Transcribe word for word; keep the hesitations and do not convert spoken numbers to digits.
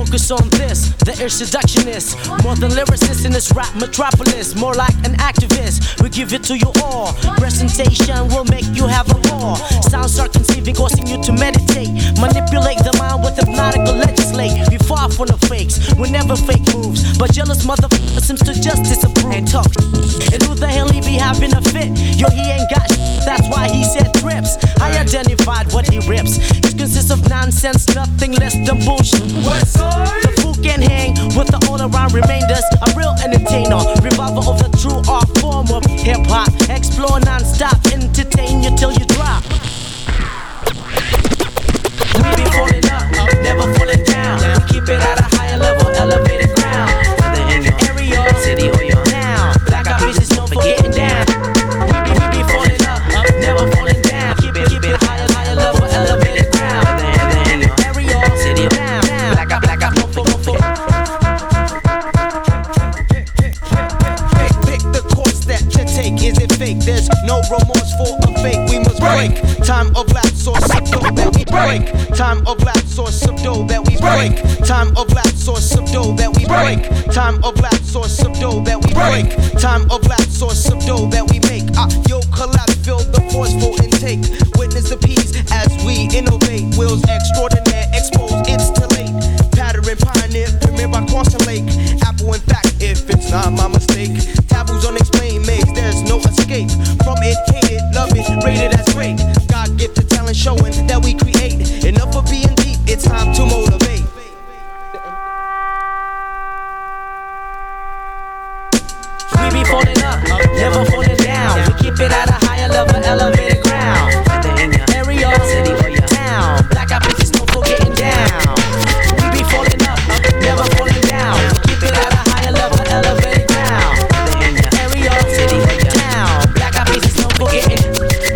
focus on this, the air seductionist. More than lyricist in this rap metropolis, more like an activist. We give it to you all. Presentation will make you have a ball. Sounds start conceiving, causing you to meditate. Manipulate the mind with hypnotical legislate. Be far from the fakes, we never fake moves. But jealous motherfucker seems to just disapprove and talk. And who the hell he be having a fit? Yo, he ain't got shit, that's why he said trips. I identified what he rips. It consists of nonsense, nothing less than bullshit. The fool can hang with the all around remainders. A real entertainer, revolver of the true art form of hip hop. Explore non-stop, entertain you till you drop. We be falling up, up, never falling down. We keep it at a higher level, elevated ground. Whether in your area, city or your town, black eyed peas is known for getting down. We be, we be falling up, up, never falling down. Keep it, keep it higher, higher level, elevated ground. Whether in your area, city or town, black eyed, black eyed, known for, known for. Pick the course that you take, is it fake? There's no remorse for a fake, we must break. Time of lapse or subdue that we break. Time of lapse or subdue that we break. Time of lapse or subdue that we break. Time of lapse or subdue that we break. Time of lapse or subdue that we make. Ah, yo, collapse, feel the forceful intake. Witness the peace as we innovate. Wills extraordinaire, expose, it's too late. Pattern pioneer, premier by Caution Lake. Apple in fact, if it's not my mistake. Taboos unexplained maze, there's no escape from it. Hate it, love it, rated as great. God gifted talent showing that we create.